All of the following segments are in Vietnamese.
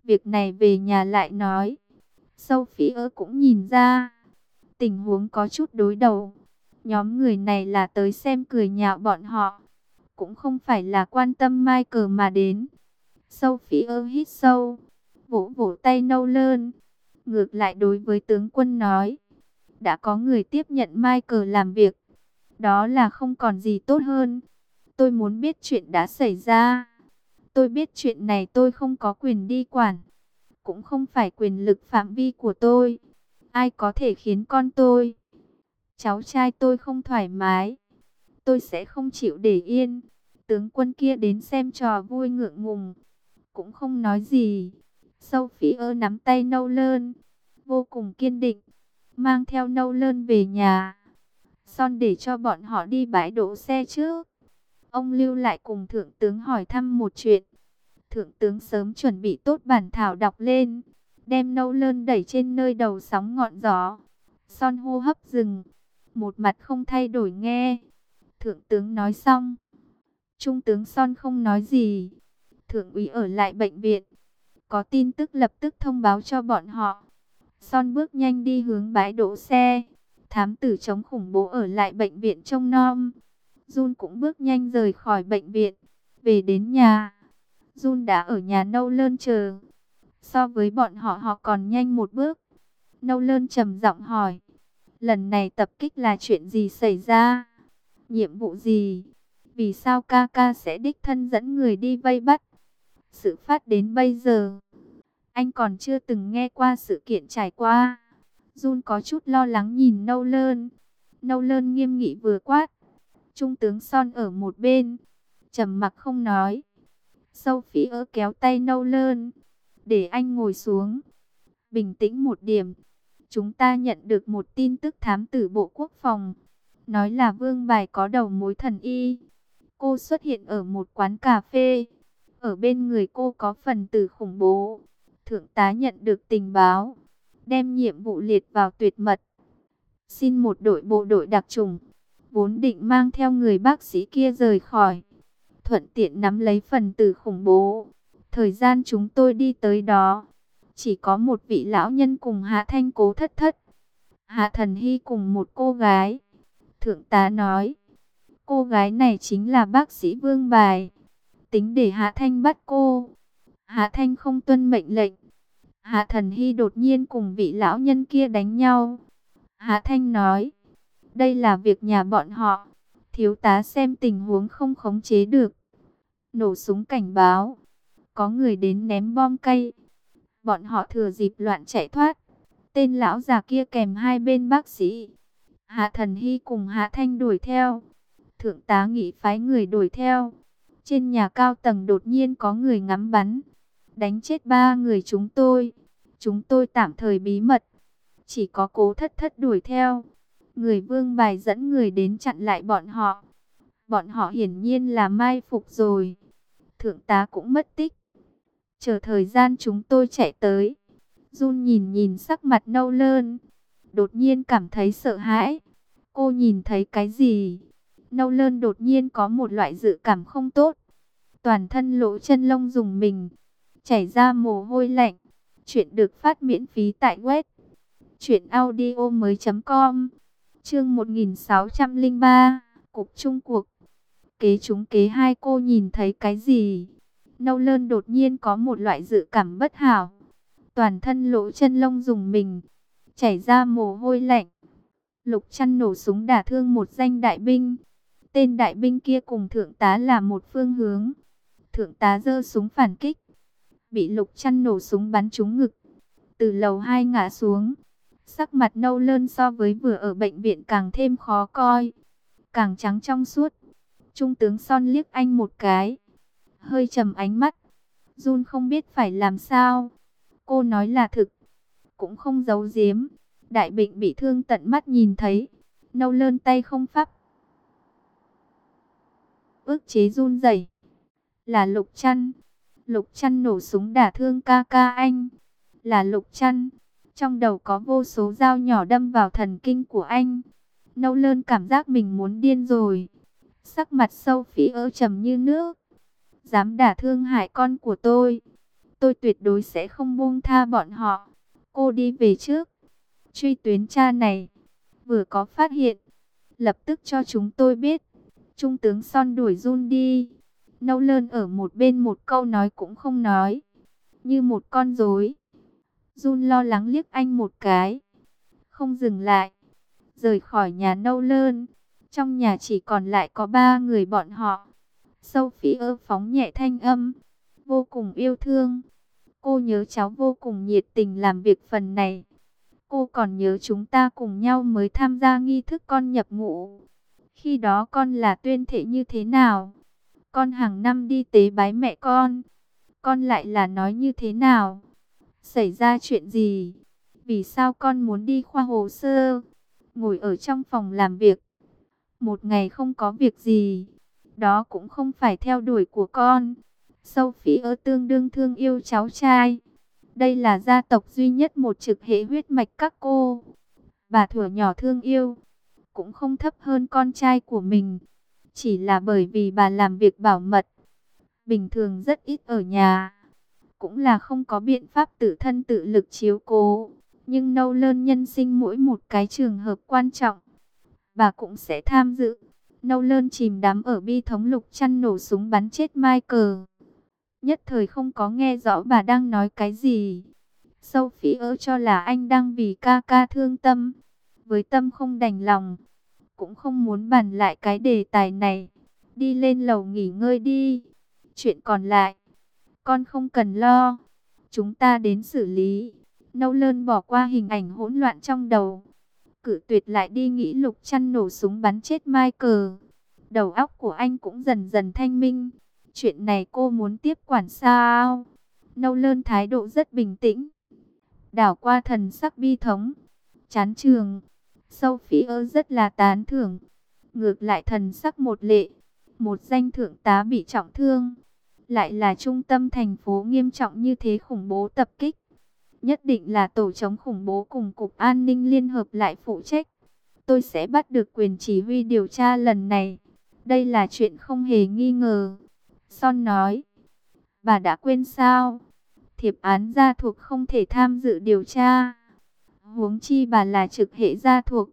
Việc này về nhà lại nói. Sophie cũng nhìn ra, tình huống có chút đối đầu. Nhóm người này là tới xem cười nhạo bọn họ, cũng không phải là quan tâm Michael mà đến. Sophie hít sâu, vỗ vỗ tay Nolan. Ngược lại đối với tướng quân nói, đã có người tiếp nhận Michael làm việc, đó là không còn gì tốt hơn. Tôi muốn biết chuyện đã xảy ra. Tôi biết chuyện này tôi không có quyền đi quản, cũng không phải quyền lực phạm vi của tôi. Ai có thể khiến con tôi, cháu trai tôi không thoải mái, tôi sẽ không chịu để yên. Tướng quân kia đến xem trò vui ngượng ngùng, cũng không nói gì. Sophie nắm tay Nolan, vô cùng kiên định, mang theo Nolan về nhà. Son để cho bọn họ đi bãi đỗ xe trước. Ông lưu lại cùng thượng tướng hỏi thăm một chuyện. Thượng tướng sớm chuẩn bị tốt bản thảo đọc lên, đem Nolan đẩy trên nơi đầu sóng ngọn gió. Son hô hấp dừng, một mặt không thay đổi nghe. Thượng tướng nói xong, trung tướng Son không nói gì. Thượng úy ở lại bệnh viện, có tin tức lập tức thông báo cho bọn họ. Son bước nhanh đi hướng bãi đỗ xe. Thám tử chống khủng bố ở lại bệnh viện trông nom. Jun cũng bước nhanh rời khỏi bệnh viện. Về đến nhà, Jun đã ở nhà Nolan chờ. So với bọn họ còn nhanh một bước. Nolan trầm giọng hỏi, lần này tập kích là chuyện gì xảy ra? Nhiệm vụ gì? Vì sao ca ca sẽ đích thân dẫn người đi vây bắt? Sự phát đến bây giờ, anh còn chưa từng nghe qua sự kiện trải qua. Jun có chút lo lắng nhìn Nolan. Nolan nghiêm nghị vừa quát. Trung tướng Son ở một bên, trầm mặc không nói. Sophie kéo tay Nolan, để anh ngồi xuống. Bình tĩnh một điểm. Chúng ta nhận được một tin tức thám tử Bộ Quốc phòng, nói là Vương Bài có đầu mối thần y. Cô xuất hiện ở một quán cà phê. Ở bên người cô có phần tử khủng bố. Thượng tá nhận được tình báo, đem nhiệm vụ liệt vào tuyệt mật. Xin một đội bộ đội đặc chủng, vốn định mang theo người bác sĩ kia rời khỏi, thuận tiện nắm lấy phần tử khủng bố. Thời gian chúng tôi đi tới đó, chỉ có một vị lão nhân cùng Hạ Thanh Cố thất thất. Hạ Thần Hy cùng một cô gái. Thượng tá nói, cô gái này chính là bác sĩ Vương Bài. Tính để Hạ Thanh bắt cô. Hạ Thanh không tuân mệnh lệnh. Hạ Thần Hy đột nhiên cùng vị lão nhân kia đánh nhau. Hạ Thanh nói, đây là việc nhà bọn họ. Thiếu tá xem tình huống không khống chế được, nổ súng cảnh báo. Có người đến ném bom cây. Bọn họ thừa dịp loạn chạy thoát. Tên lão già kia kèm hai bên bác sĩ. Hạ Thần Hy cùng Hạ Thanh đuổi theo. Thượng tá nghĩ phái người đuổi theo. Trên nhà cao tầng đột nhiên có người ngắm bắn, đánh chết 3 người chúng tôi. Chúng tôi tạm thời bí mật, chỉ có Cố thất thất đuổi theo. Người Vương Bài dẫn người đến chặn lại bọn họ. Bọn họ hiển nhiên là mai phục rồi. Thượng tá cũng mất tích. Chờ thời gian chúng tôi chạy tới. Jun nhìn nhìn sắc mặt Nolan, đột nhiên cảm thấy sợ hãi. Cô nhìn thấy cái gì? Nolan đột nhiên có một loại dự cảm không tốt. Toàn thân lỗ chân lông rùng mình, chảy ra mồ hôi lạnh. Chuyện được phát miễn phí tại web truyệnaudiomoi.com. Chương 1603, Cục Trung cuộc. Kế chúng kế hai, cô nhìn thấy cái gì? Nolan đột nhiên có một loại dự cảm bất hảo. Toàn thân lỗ chân lông rùng mình, chảy ra mồ hôi lạnh. Lục Trăn nổ súng đả thương một danh đại binh. Tên đại binh kia cùng thượng tá là một phương hướng. Thượng tá giơ súng phản kích, bị Lục Trăn nổ súng bắn trúng ngực, từ lầu 2 ngã xuống. Sắc mặt Nolan so với vừa ở bệnh viện càng thêm khó coi, càng trắng trong suốt. Trung tướng Son liếc anh một cái, hơi trầm ánh mắt. Jun không biết phải làm sao. Cô nói là thực, cũng không giấu giếm. Đại bệnh bị thương tận mắt nhìn thấy. Nolan tay không pháp ức chế run rẩy. Là Lục Trăn. Lục Trăn nổ súng đả thương ca ca anh. Là Lục Trăn. Trong đầu có vô số dao nhỏ đâm vào thần kinh của anh. Nolan cảm giác mình muốn điên rồi. Sắc mặt Sophie trầm như nước. Dám đả thương hại con của tôi, tôi tuyệt đối sẽ không buông tha bọn họ. Cô đi về trước, truy tuyến cha này, vừa có phát hiện, lập tức cho chúng tôi biết. Trung tướng Son đuổi Jun đi. Nâu Lơn ở một bên một câu nói cũng không nói, như một con rối. Jun lo lắng liếc anh một cái, không dừng lại, rời khỏi nhà Nâu Lơn. Trong nhà chỉ còn lại có 3 người bọn họ. Sophie phóng nhẹ thanh âm, vô cùng yêu thương. Cô nhớ cháu vô cùng nhiệt tình làm việc phần này. Cô còn nhớ chúng ta cùng nhau mới tham gia nghi thức con nhập ngũ. Khi đó con là tuyên thệ như thế nào? Con hàng năm đi tế bái mẹ con lại là nói như thế nào? Xảy ra chuyện gì? Vì sao con muốn đi khoa hồ sơ? Ngồi ở trong phòng làm việc, một ngày không có việc gì, đó cũng không phải theo đuổi của con. Sophie tương đương thương yêu cháu trai. Đây là gia tộc duy nhất một trực hệ huyết mạch các cô. Bà thuở nhỏ thương yêu, cũng không thấp hơn con trai của mình. Chỉ là bởi vì bà làm việc bảo mật, bình thường rất ít ở nhà, cũng là không có biện pháp tự thân tự lực chiếu cố. Nhưng Nâu Lơn nhân sinh mỗi một cái trường hợp quan trọng, bà cũng sẽ tham dự. Nâu Lơn chìm đắm ở bi thống Lục Trăn nổ súng bắn chết Michael. Nhất thời không có nghe rõ bà đang nói cái gì. Sophie cho là anh đang vì ca ca thương tâm, với tâm không đành lòng, cũng không muốn bàn lại cái đề tài này. Đi lên lầu nghỉ ngơi đi. Chuyện còn lại, con không cần lo, chúng ta đến xử lý. Nâu Lơn bỏ qua hình ảnh hỗn loạn trong đầu, cự tuyệt lại đi nghĩ Lục Trăn nổ súng bắn chết Michael. Đầu óc của anh cũng dần dần thanh minh. Chuyện này cô muốn tiếp quản sao? Nâu Lơn thái độ rất bình tĩnh, đảo qua thần sắc bi thống, chán trường. Sophie rất là tán thưởng. Ngược lại thần sắc một lệ, một danh thượng tá bị trọng thương, lại là trung tâm thành phố nghiêm trọng như thế, khủng bố tập kích. Nhất định là tổ chống khủng bố cùng Cục An ninh Liên Hợp lại phụ trách. Tôi sẽ bắt được quyền chỉ huy điều tra lần này. Đây là chuyện không hề nghi ngờ. Son nói, bà đã quên sao? Thiệp án gia thuộc không thể tham dự điều tra. Huống chi bà là trực hệ gia thuộc.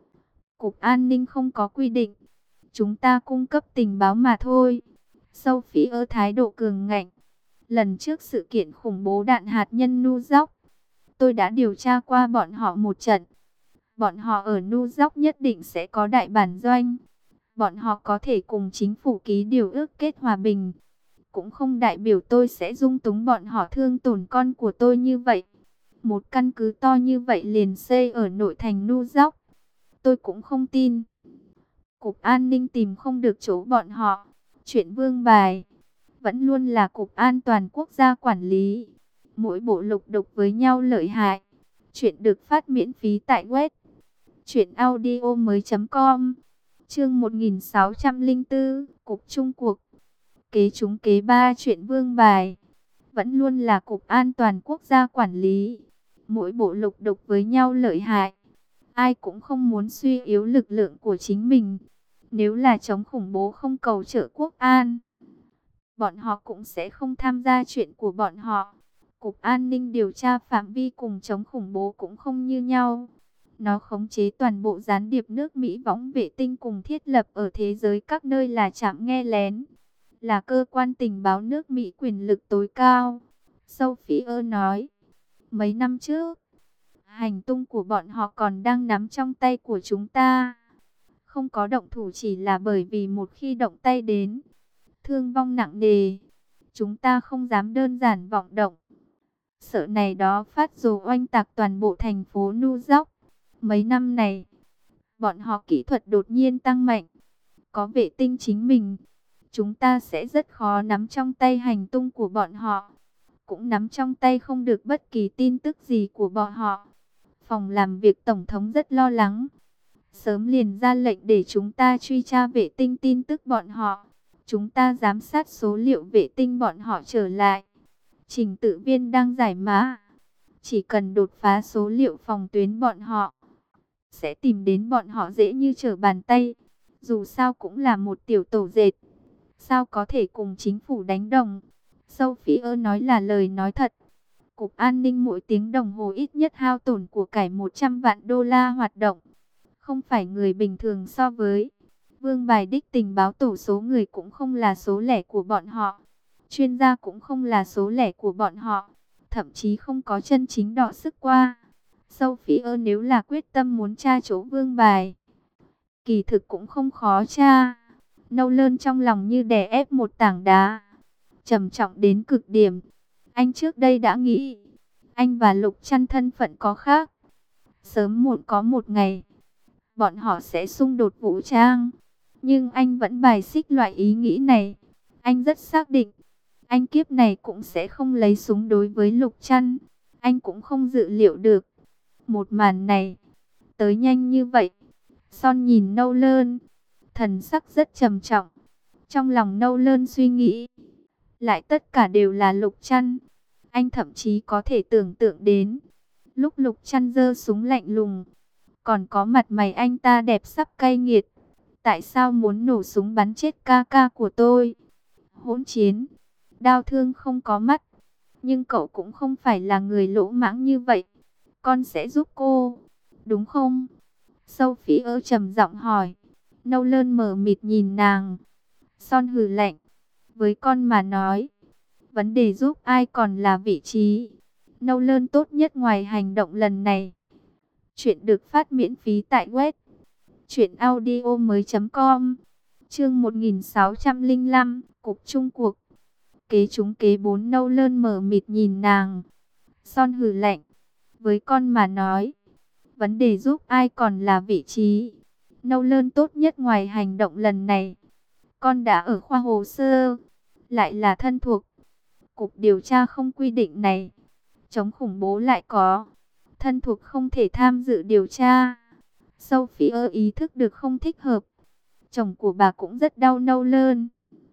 Cục An ninh không có quy định. Chúng ta cung cấp tình báo mà thôi. Sophie thái độ cường ngạnh. Lần trước sự kiện khủng bố đạn hạt nhân New York, tôi đã điều tra qua bọn họ một trận. Bọn họ ở New York nhất định sẽ có đại bản doanh. Bọn họ có thể cùng chính phủ ký điều ước kết hòa bình. Cũng không đại biểu tôi sẽ dung túng bọn họ thương tổn con của tôi như vậy. Một căn cứ to như vậy liền xây ở nội thành New York, tôi cũng không tin. Cục An ninh tìm không được chỗ bọn họ. Chuyện Vương Bài vẫn luôn là Cục An toàn quốc gia quản lý. Mỗi bộ lục đục với nhau lợi hại. Chuyện được phát miễn phí tại web truyệnaudiomoi.com. Chương 1604, Cục Trung cuộc. Kế trúng kế ba. Chuyện Vương Bài vẫn luôn là Cục An toàn quốc gia quản lý. Mỗi bộ lục đục với nhau lợi hại. Ai cũng không muốn suy yếu lực lượng của chính mình. Nếu là chống khủng bố không cầu trợ quốc an, bọn họ cũng sẽ không tham gia chuyện của bọn họ. Cục An ninh điều tra phạm vi cùng chống khủng bố cũng không như nhau. Nó khống chế toàn bộ gián điệp nước Mỹ võng vệ tinh cùng thiết lập ở thế giới các nơi là trạm nghe lén. Là cơ quan tình báo nước Mỹ quyền lực tối cao. Sophie nói, mấy năm trước, hành tung của bọn họ còn đang nắm trong tay của chúng ta. Không có động thủ chỉ là bởi vì một khi động tay đến, thương vong nặng nề. Chúng ta không dám đơn giản vọng động. Sợ này đó phát rồ oanh tạc toàn bộ thành phố New York. Mấy năm này, bọn họ kỹ thuật đột nhiên tăng mạnh. Có vệ tinh chính mình, chúng ta sẽ rất khó nắm trong tay hành tung của bọn họ. Cũng nắm trong tay không được bất kỳ tin tức gì của bọn họ. Phòng làm việc Tổng thống rất lo lắng. Sớm liền ra lệnh để chúng ta truy tra vệ tinh tin tức bọn họ. Chúng ta giám sát số liệu vệ tinh bọn họ trở lại. Trình tự viên đang giải mã. Chỉ cần đột phá số liệu phòng tuyến bọn họ, sẽ tìm đến bọn họ dễ như trở bàn tay. Dù sao cũng là một tiểu tổ dệt, sao có thể cùng chính phủ đánh đồng. Sophie nói là lời nói thật. Cục an ninh mỗi tiếng đồng hồ ít nhất hao tổn của cải 100 vạn đô la hoạt động. Không phải người bình thường so với. Vương bài đích tình báo tổ số người cũng không là số lẻ của bọn họ. Chuyên gia cũng không là số lẻ của bọn họ. Thậm chí không có chân chính đọ sức qua. Sophie nếu là quyết tâm muốn tra chỗ vương bài, kỳ thực cũng không khó tra. Nolan trong lòng như đè ép một tảng đá, trầm trọng đến cực điểm. Anh trước đây đã nghĩ, anh và Lục Trăn thân phận có khác. Sớm muộn có một ngày, bọn họ sẽ xung đột vũ trang. Nhưng anh vẫn bài xích loại ý nghĩ này. Anh rất xác định, anh kiếp này cũng sẽ không lấy súng đối với Lục Trăn. Anh cũng không dự liệu được một màn này tới nhanh như vậy. Son nhìn Nolan, thần sắc rất trầm trọng. Trong lòng Nolan suy nghĩ, lại tất cả đều là Lục Trăn. Anh thậm chí có thể tưởng tượng đến, lúc Lục Trăn giơ súng lạnh lùng, còn có mặt mày anh ta đẹp sắc cay nghiệt. Tại sao muốn nổ súng bắn chết ca ca của tôi? Hỗn chiến, đau thương không có mắt. Nhưng cậu cũng không phải là người lỗ mãng như vậy. Con sẽ giúp cô, đúng không? Sophie trầm giọng hỏi. Nolan mờ mịt nhìn nàng. Son hừ lạnh. Với con mà nói, vấn đề giúp ai còn là vị trí. Nolan tốt nhất ngoài hành động lần này. Chuyện được phát miễn phí tại web truyệnaudiomoi.com. Chương 1605, Cục Trung cuộc. Kế trúng kế 4. Nolan mờ mịt nhìn nàng. Son hừ lạnh. Với con mà nói, vấn đề giúp ai còn là vị trí. Nolan tốt nhất ngoài hành động lần này. Con đã ở khoa hồ sơ, lại là thân thuộc. Cục điều tra không quy định này. Chống khủng bố lại có. Thân thuộc không thể tham dự điều tra. Sophie ý thức được không thích hợp. Chồng của bà cũng rất đau Nolan.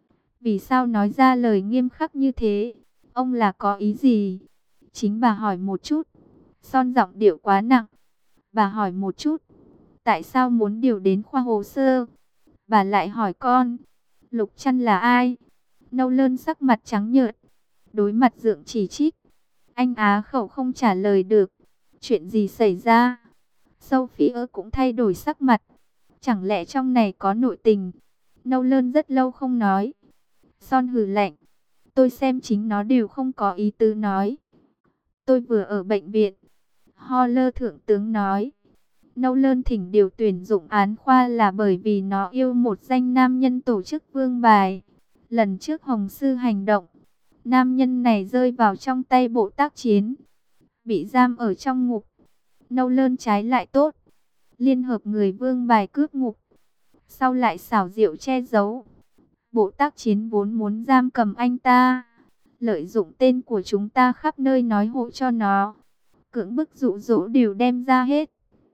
Vì sao nói ra lời nghiêm khắc như thế? Ông là có ý gì? Chính bà hỏi một chút. Son giọng điệu quá nặng. Bà hỏi một chút. Tại sao muốn điều đến khoa hồ sơ? Bà lại hỏi con. Lục Trăn là ai? Nolan sắc mặt trắng nhợt. Đối mặt Dượng chỉ trích. Anh á khẩu không trả lời được. Chuyện gì xảy ra? Sophie cũng thay đổi sắc mặt. Chẳng lẽ trong này có nội tình? Nolan rất lâu không nói. Son hừ lạnh. Tôi xem chính nó đều không có ý tứ nói. Tôi vừa ở bệnh viện. Holler thượng tướng nói. Nolan thỉnh điều tuyển dụng án khoa là bởi vì nó yêu một danh nam nhân tổ chức vương bài. Lần trước Hồng Sư hành động, nam nhân này rơi vào trong tay bộ tác chiến, bị giam ở trong ngục. Nolan trái lại tốt, liên hợp người vương bài cướp ngục, sau lại xảo diệu che giấu. Bộ tác chiến vốn muốn giam cầm anh ta, lợi dụng tên của chúng ta khắp nơi nói hộ cho nó, cưỡng bức dụ dỗ đều đem ra hết.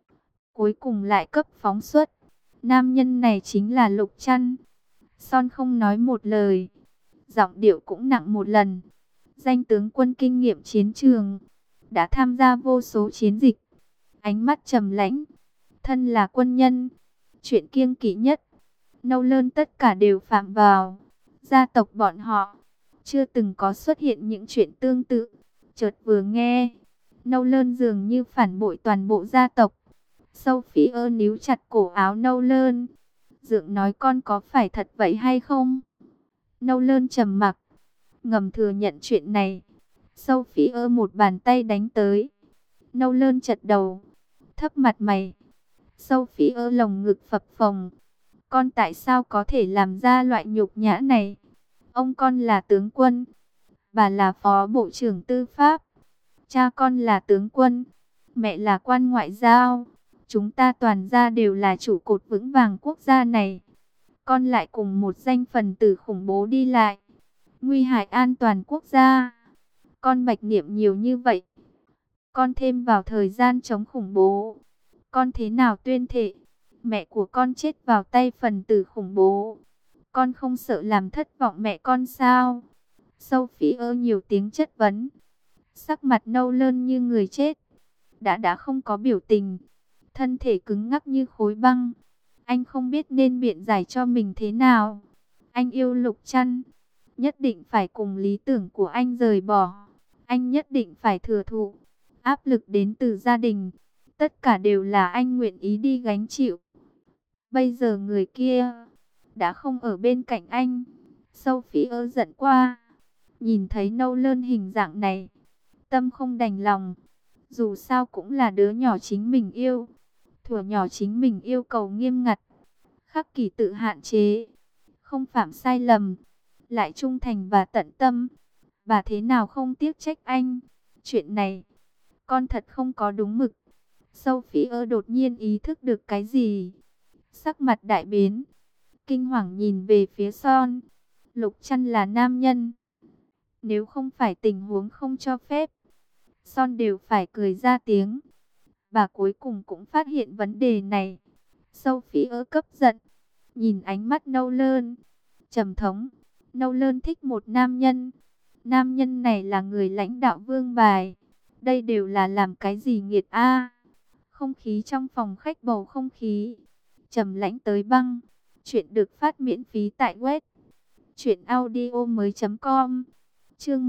Cuối cùng lại cấp phóng xuất. Nam nhân này chính là Lục Trăn. Son không nói một lời, giọng điệu cũng nặng một lần. Danh tướng quân kinh nghiệm chiến trường, đã tham gia vô số chiến dịch. Ánh mắt trầm lãnh. Thân là quân nhân, chuyện kiêng kỵ nhất, Nolan tất cả đều phạm vào. Gia tộc bọn họ chưa từng có xuất hiện những chuyện tương tự. Chợt vừa nghe, Nolan dường như phản bội toàn bộ gia tộc. Sophie níu chặt cổ áo Nolan. Dượng nói con có phải thật vậy hay không? Nolan trầm mặc, ngầm thừa nhận chuyện này. Sophie một bàn tay đánh tới. Nolan chật đầu, thấp mặt mày. Sophie lồng ngực phập phồng. Con tại sao có thể làm ra loại nhục nhã này? Ông con là tướng quân, bà là phó bộ trưởng tư pháp. Cha con là tướng quân, mẹ là quan ngoại giao. Chúng ta toàn gia đều là trụ cột vững vàng quốc gia này. Con lại cùng một danh phần tử khủng bố đi lại, nguy hại an toàn quốc gia. Con bạch niệm nhiều như vậy, con thêm vào thời gian chống khủng bố, con thế nào tuyên thệ mẹ của con chết vào tay phần tử khủng bố? Con không sợ làm thất vọng mẹ con sao? Sophie nhiều tiếng chất vấn. Sắc mặt Nolan như người chết, đã không có biểu tình, thân thể cứng ngắc như khối băng. Anh không biết nên biện giải cho mình thế nào. Anh yêu Lục Trăn, nhất định phải cùng lý tưởng của anh rời bỏ. Anh nhất định phải thừa thụ. Áp lực đến từ gia đình, tất cả đều là anh nguyện ý đi gánh chịu. Bây giờ người kia đã không ở bên cạnh anh. Sophie giận qua, nhìn thấy Nolan hình dạng này, tâm không đành lòng. Dù sao cũng là đứa nhỏ chính mình yêu. Thuở nhỏ chính mình yêu cầu nghiêm ngặt, khắc kỷ tự hạn chế, không phạm sai lầm, lại trung thành và tận tâm. Bà thế nào không tiếc trách anh. Chuyện này, con thật không có đúng mực. Sophie đột nhiên ý thức được cái gì. Sắc mặt đại biến, kinh hoàng nhìn về phía Son. Lục Trăn là nam nhân. Nếu không phải tình huống không cho phép, Son đều phải cười ra tiếng. Bà cuối cùng cũng phát hiện vấn đề này. Sophie cấp giận, nhìn ánh mắt Nolan trầm thống. Nolan thích một nam nhân. Nam nhân này là người lãnh đạo vương bài. Đây đều là làm cái gì nghiệt a? Không khí trong phòng khách bầu không khí trầm lãnh tới băng. Chuyện được phát miễn phí tại web truyệnaudiomoi.com. Chương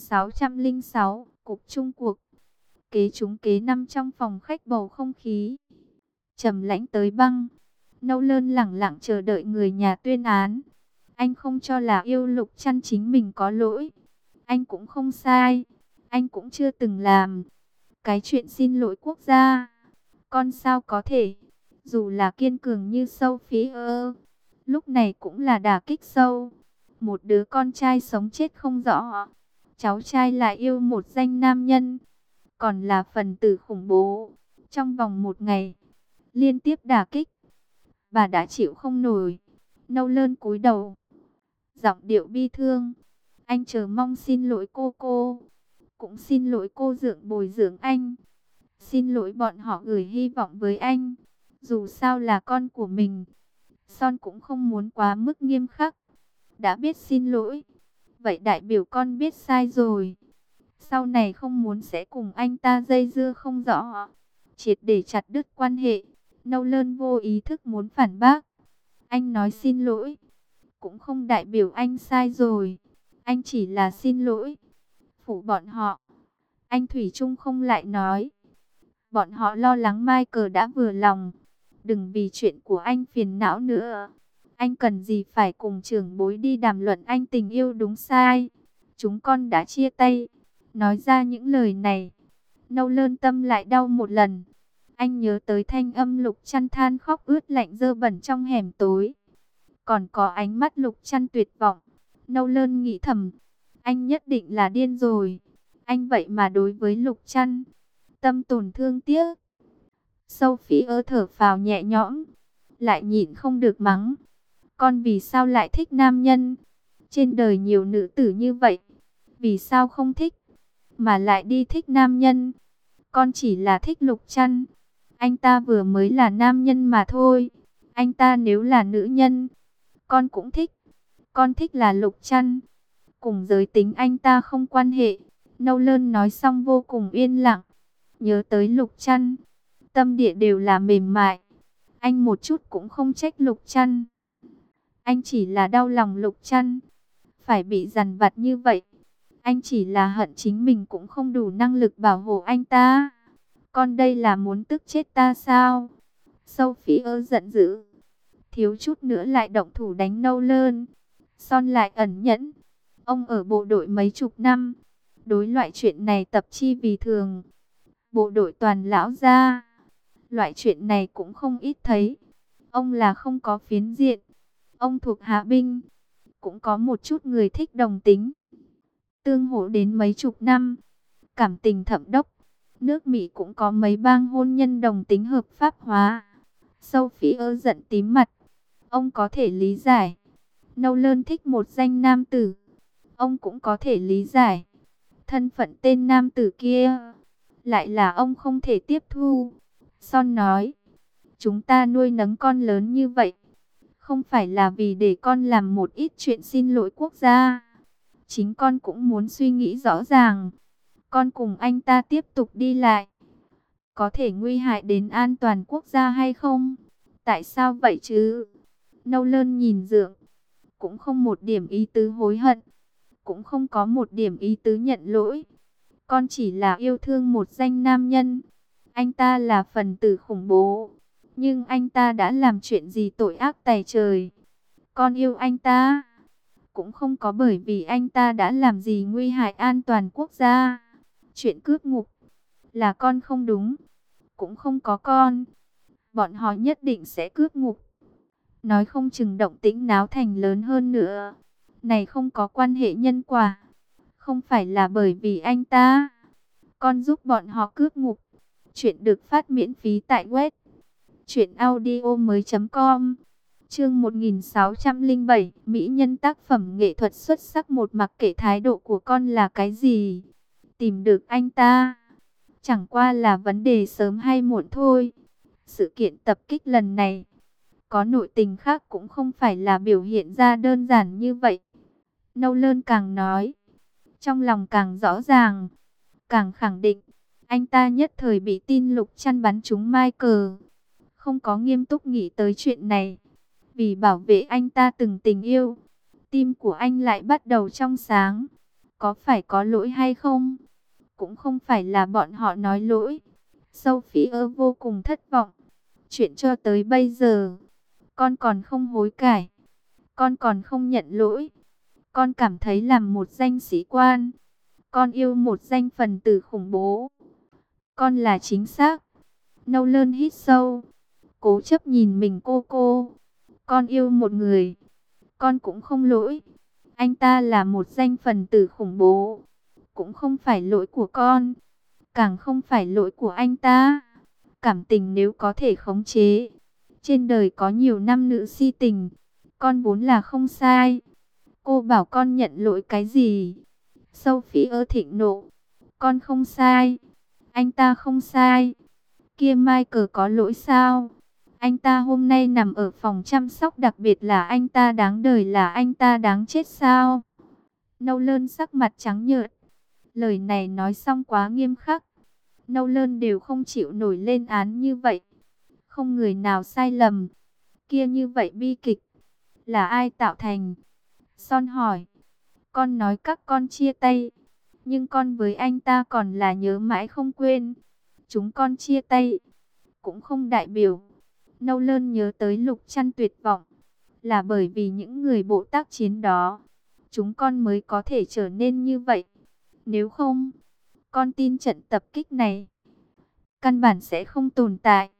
1606, Cục Trung cuộc. Kế trúng kế năm trong phòng khách bầu không khí trầm lãnh tới băng. Nolan lẳng lặng chờ đợi người nhà tuyên án. Anh không cho là yêu Lục Trăn chính mình có lỗi. Anh cũng không sai. Anh cũng chưa từng làm. Cái chuyện xin lỗi quốc gia, con sao có thể. Dù là kiên cường như Sophie, lúc này cũng là đả kích sâu. Một đứa con trai sống chết không rõ. Cháu trai lại yêu một danh nam nhân, còn là phần tử khủng bố. Trong vòng một ngày, liên tiếp đả kích, bà đã chịu không nổi. Nolan cúi đầu, giọng điệu bi thương. Anh chờ mong xin lỗi cô. Cũng xin lỗi cô dưỡng bồi dưỡng anh. Xin lỗi bọn họ gửi hy vọng với anh. Dù sao là con của mình. Son cũng không muốn quá mức nghiêm khắc. Đã biết xin lỗi, vậy đại biểu con biết sai rồi. Sau này không muốn sẽ cùng anh ta dây dưa không rõ, triệt để chặt đứt quan hệ. Nolan vô ý thức muốn phản bác. Anh nói xin lỗi, cũng không đại biểu anh sai rồi. Anh chỉ là xin lỗi phụ bọn họ. Anh thủy chung không lại nói. Bọn họ lo lắng Michael đã vừa lòng. Đừng vì chuyện của anh phiền não nữa. Anh cần gì phải cùng trưởng bối đi đàm luận anh tình yêu đúng sai. Chúng con đã chia tay. Nói ra những lời này, Nolan tâm lại đau một lần. Anh nhớ tới thanh âm Lục Trăn than khóc ướt lạnh dơ bẩn trong hẻm tối. Còn có ánh mắt Lục Trăn tuyệt vọng. Nolan nghĩ thầm, anh nhất định là điên rồi. Anh vậy mà đối với Lục Trăn tâm tổn thương tiếc. Sophie thở phào nhẹ nhõm, lại nhịn không được mắng. Con vì sao lại thích nam nhân? Trên đời nhiều nữ tử như vậy, vì sao không thích, mà lại đi thích nam nhân? Con chỉ là thích Lục Trăn. Anh ta vừa mới là nam nhân mà thôi. Anh ta nếu là nữ nhân, con cũng thích. Con thích là Lục Trăn. Cùng giới tính anh ta không quan hệ. Nolan nói xong vô cùng yên lặng. Nhớ tới Lục Trăn, tâm địa đều là mềm mại. Anh một chút cũng không trách Lục Trăn. Anh chỉ là đau lòng Lục Trăn phải bị dằn vặt như vậy. Anh chỉ là hận chính mình cũng không đủ năng lực bảo hộ anh ta. Con đây là muốn tức chết ta sao? Sophie giận dữ, thiếu chút nữa lại động thủ đánh Nolan. Son lại ẩn nhẫn. Ông ở bộ đội mấy chục năm, đối loại chuyện này tập chi vì thường. Bộ đội toàn lão gia, loại chuyện này cũng không ít thấy. Ông là không có phiến diện. Ông thuộc hạ binh, cũng có một chút người thích đồng tính. Tương hỗ đến mấy chục năm, cảm tình thậm đốc. Nước Mỹ cũng có mấy bang hôn nhân đồng tính hợp pháp hóa. Sophie giận tím mặt. Ông có thể lý giải. Nolan thích một danh nam tử, ông cũng có thể lý giải. Thân phận tên nam tử kia, lại là ông không thể tiếp thu. Son nói, chúng ta nuôi nấng con lớn như vậy, không phải là vì để con làm một ít chuyện xin lỗi quốc gia. Chính con cũng muốn suy nghĩ rõ ràng. Con cùng anh ta tiếp tục đi lại, có thể nguy hại đến an toàn quốc gia hay không? Tại sao vậy chứ? Nolan nhìn Dượng, cũng không một điểm ý tứ hối hận, cũng không có một điểm ý tứ nhận lỗi. Con chỉ là yêu thương một danh nam nhân. Anh ta là phần tử khủng bố, nhưng anh ta đã làm chuyện gì tội ác tày trời. Con yêu anh ta, cũng không có bởi vì anh ta đã làm gì nguy hại an toàn quốc gia. Chuyện cướp ngục là con không đúng, cũng không có con. Bọn họ nhất định sẽ cướp ngục. Nói không chừng động tĩnh náo thành lớn hơn nữa. Này không có quan hệ nhân quả. Không phải là bởi vì anh ta. Con giúp bọn họ cướp ngục. Chuyện được phát miễn phí tại web truyệnaudiomoi.com. Chương 1607, mỹ nhân tác phẩm nghệ thuật xuất sắc. Một, mặc kệ thái độ của con là cái gì, tìm được anh ta chẳng qua là vấn đề sớm hay muộn thôi. Sự kiện tập kích lần này có nội tình khác, cũng không phải là biểu hiện ra đơn giản như vậy. Nolan càng nói, trong lòng càng rõ ràng, càng khẳng định, anh ta nhất thời bị tin Lục Trăn bắn trúng Michael, không có nghiêm túc nghĩ tới chuyện này. Vì bảo vệ anh ta từng tình yêu, tim của anh lại bắt đầu trong sáng. Có phải có lỗi hay không? Cũng không phải là bọn họ nói lỗi. Sophie vô cùng thất vọng. Chuyện cho tới bây giờ, con còn không hối cải, con còn không nhận lỗi. Con cảm thấy làm một danh sĩ quan, con yêu một danh phần tử khủng bố, con là chính xác. Nolan hít sâu, cố chấp nhìn mình cô. Con yêu một người, con cũng không lỗi. Anh ta là một danh phần tử khủng bố, cũng không phải lỗi của con, càng không phải lỗi của anh ta. Cảm tình nếu có thể khống chế, trên đời có nhiều nam nữ si tình, con vốn là không sai. Cô bảo con nhận lỗi cái gì? Sophie thịnh nộ, con không sai, anh ta không sai. Kia Michael có lỗi sao? Anh ta hôm nay nằm ở phòng chăm sóc đặc biệt, là anh ta đáng đời, là anh ta đáng chết sao? Nolan sắc mặt trắng nhợt. Lời này nói xong quá nghiêm khắc. Nolan đều không chịu nổi lên án như vậy. Không người nào sai lầm. Kia như vậy bi kịch là ai tạo thành? Son hỏi. Con nói các con chia tay, nhưng con với anh ta còn là nhớ mãi không quên. Chúng con chia tay cũng không đại biểu Nolan nhớ tới Lục Trăn tuyệt vọng, là bởi vì những người bộ tác chiến đó, chúng con mới có thể trở nên như vậy. Nếu không, con tin trận tập kích này căn bản sẽ không tồn tại.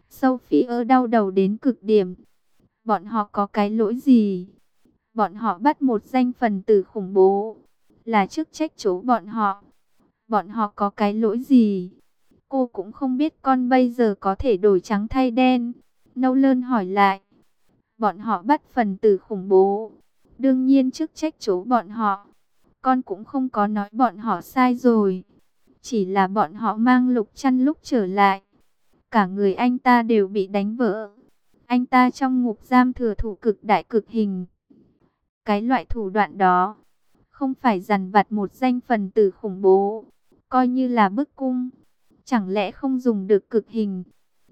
Sophie đau đầu đến cực điểm. Bọn họ có cái lỗi gì? Bọn họ bắt một danh phần tử khủng bố, là chức trách chỗ bọn họ. Bọn họ có cái lỗi gì? Cô cũng không biết con bây giờ có thể đổi trắng thay đen. Nolan hỏi lại. Bọn họ bắt phần tử khủng bố, đương nhiên chức trách chỗ bọn họ. Con cũng không có nói bọn họ sai rồi. Chỉ là bọn họ mang Lục Trăn lúc trở lại, cả người anh ta đều bị đánh vỡ. Anh ta trong ngục giam thừa thủ cực đại cực hình. Cái loại thủ đoạn đó, không phải dằn vặt một danh phần tử khủng bố, coi như là bức cung, chẳng lẽ không dùng được cực hình?